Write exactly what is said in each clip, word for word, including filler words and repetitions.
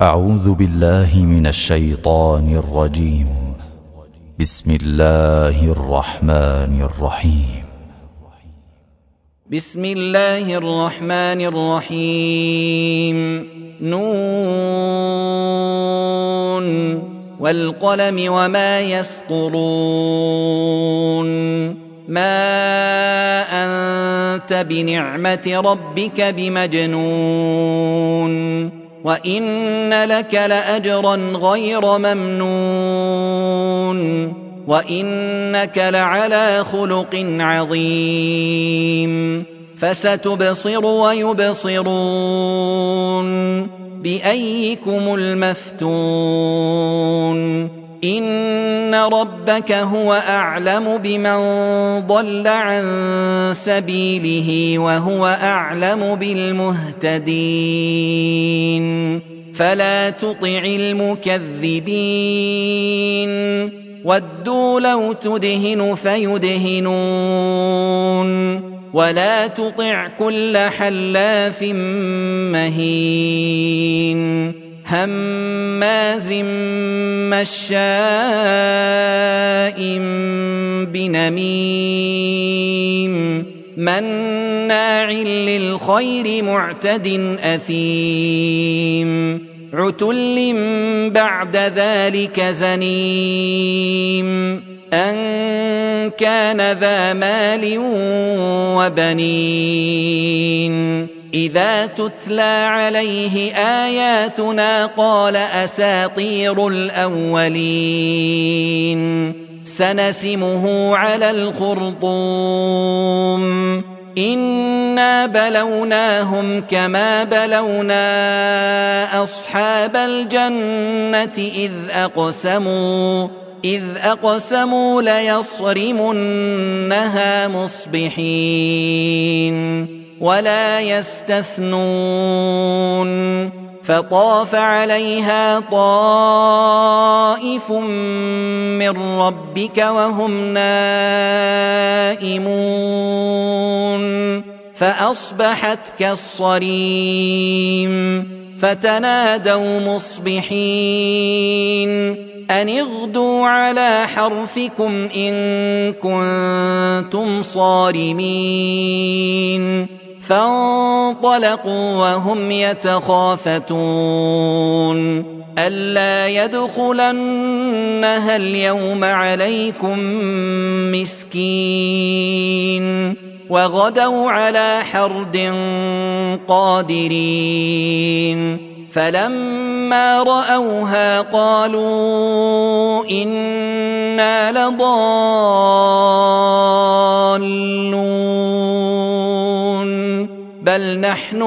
أعوذ بالله من الشيطان الرجيم. بسم الله الرحمن الرحيم. بسم الله الرحمن الرحيم. نون والقلم وما يسطرون. ما أنت بنعمة ربك بمجنون وإن لك لأجرا غير ممنون وإنك لعلى خلق عظيم. فستبصر ويبصرون بأيكم المفتون. إن ربك هو أعلم بمن ضل عن سبيله وهو أعلم بالمهتدين. فلا تطع المكذبين ودوا لو تدهن فيدهنون ولا تطع كل حلاف مهين هماز مشاء بنميم مناع للخير معتد أثيم عتل بعد ذلك زنيم أن كان ذا مال وبنين. إذا تتلى عليه آياتنا قال أساطير الأولين. سنسمه على الخرطوم. إنا بلوناهم كما بلونا أصحاب الجنة إذ أقسموا إذ أقسموا ليصرمنها مصبحين ولا يستثنون. فطاف عليها طائف من ربك وهم نائمون فأصبحت كالصريم. فتنادوا مصبحين أن اغدوا على حرثكم إن كنتم صارمين. فانطلقوا وهم يتخافتون ألا يدخلنها اليوم عليكم مسكين. وغدوا على حرد قادرين. فلما رأوها قالوا إنا لضالون بل نحن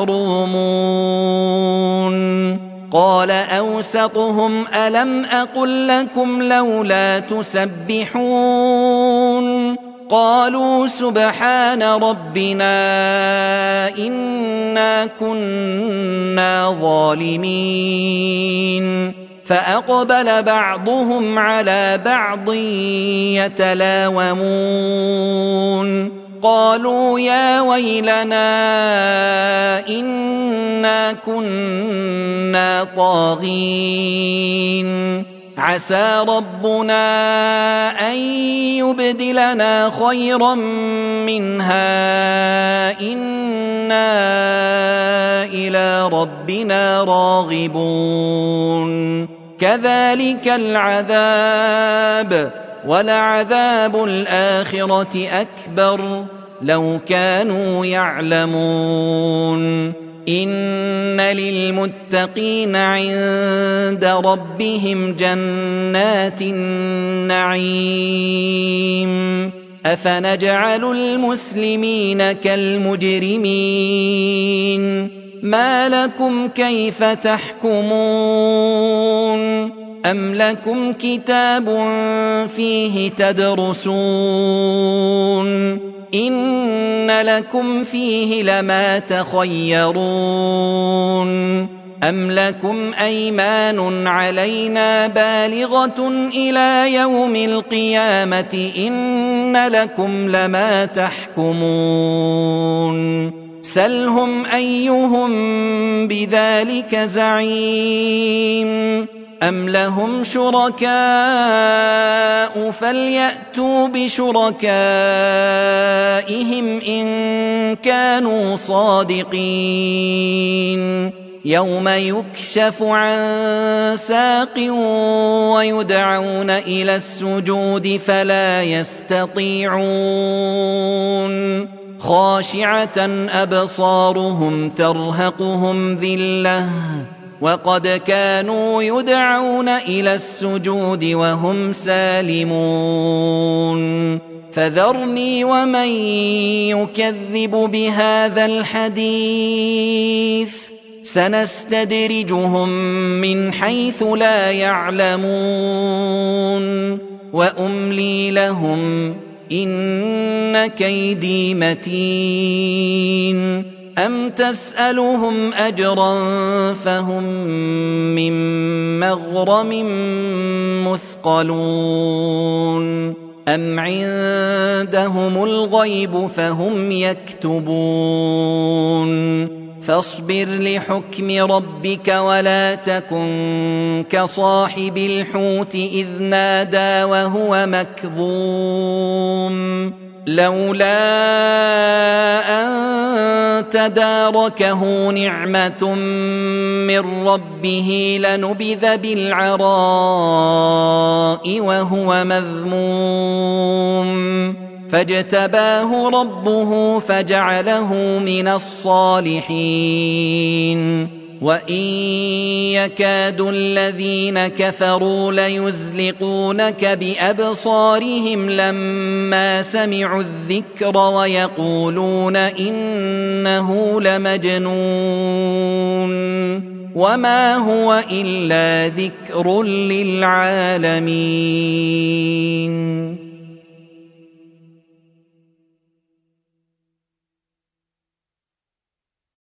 محرومون. قال أوسطهم ألم أقل لكم لولا تسبحون. قالوا سبحان ربنا إنا كنا ظالمين. فأقبل بعضهم على بعض يتلاومون. قالوا يا ويلنا إنا كنا طاغين. عسى ربنا أن يبدلنا خيرا منها إنا إلى ربنا راغبون. كذلك العذاب ولعذاب الآخرة أكبر لو كانوا يعلمون. إن للمتقين عند ربهم جنات النعيم. أفنجعل المسلمين كالمجرمين. ما لكم كيف تحكمون. أم لكم كتاب فيه تدرسون. إن لكم فيه لما تخيرون. أم لكم أيمان علينا بالغة إلى يوم القيامة إن لكم لما تحكمون. سلهم أيهم بذلك زعيم أم لهم شركاء فليأتوا بشركائهم إن كانوا صادقين يوم يكشف عن ساق ويدعون إلى السجود فلا يستطيعون خاشعة أبصارهم ترهقهم ذلة وقد كانوا يدعون إلى السجود وهم سالمون فذرني ومن يكذب بهذا الحديث سنستدرجهم من حيث لا يعلمون وأملي لهم إن كيدي متين أم تسألهم أجرا فهم من مغرم مثقلون أم عندهم الغيب فهم يكتبون فاصبر لحكم ربك ولا تكن كصاحب الحوت إذ نادى وهو مكظوم لولا أن تداركه نعمة من ربه لنبذ بالعراء وهو مذموم فاجتباه ربه فجعله من الصالحين وإن يكاد الذين كفروا ليزلقونك بأبصارهم لما سمعوا الذكر ويقولون إنه لمجنون وما هو إلا ذكر للعالمين